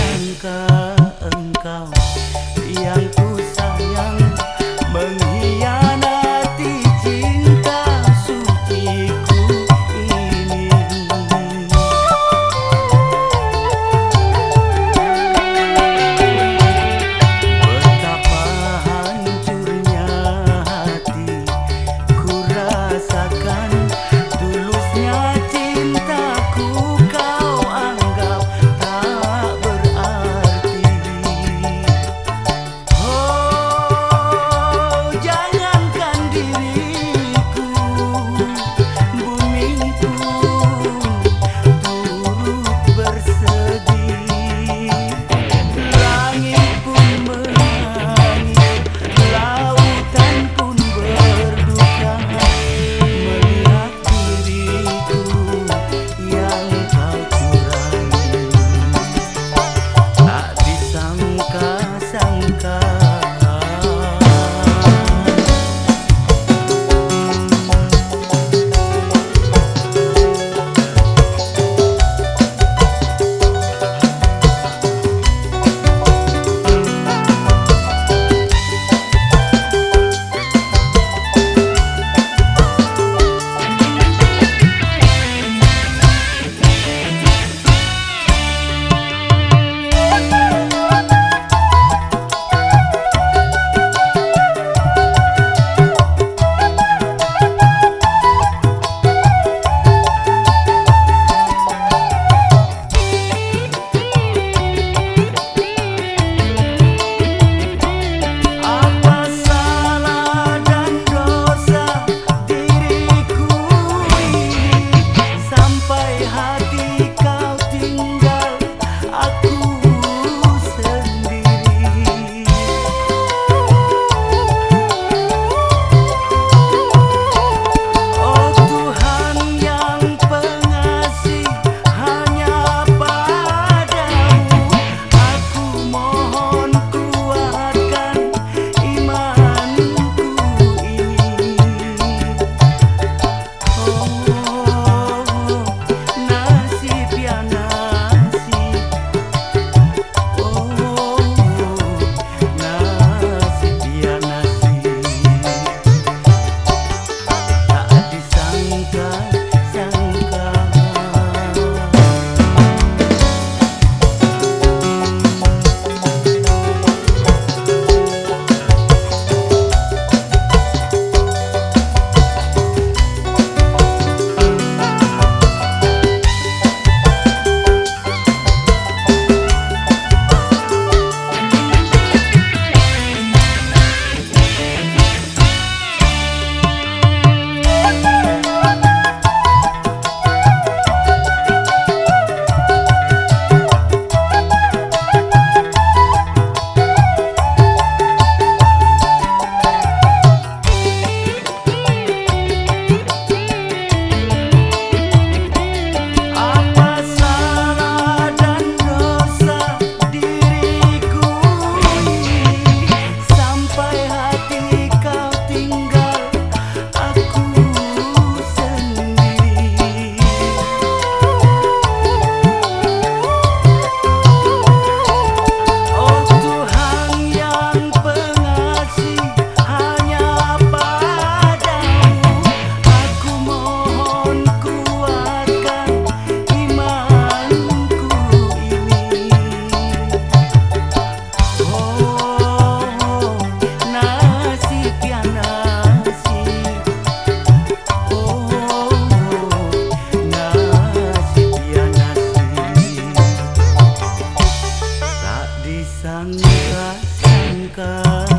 sangka engkau yang ku sayang mengkhianati cinta suciku ini. Betapa hancurnya hati ku rasakan, tulusnya cintaku kau anggap tak berarti. Oh, jangankan diriku, bumi pun turut bersedih. Langit pun menangis, lautan pun berduka melihat diriku yang kau curangi. Tak disangka-sangka apa salah dan dosa diriku ini sampai hati kau tinggal aku sendiri. Oh Tuhan yang pengasih, hanya padamu aku mohon kuatkan imanku ini. Oh nasib ya nasib, oh nasib ya nasib, tak disangka-sangka. Apa salah dan dosa diriku ini sampai hati kau tinggal aku sendiri. Oh Tuhan yang pengasih, hanya padamu aku mohon kuatkan imanku ini. Oh nasib ya nasib, oh nasib ya nasib, tak disangka-sangka.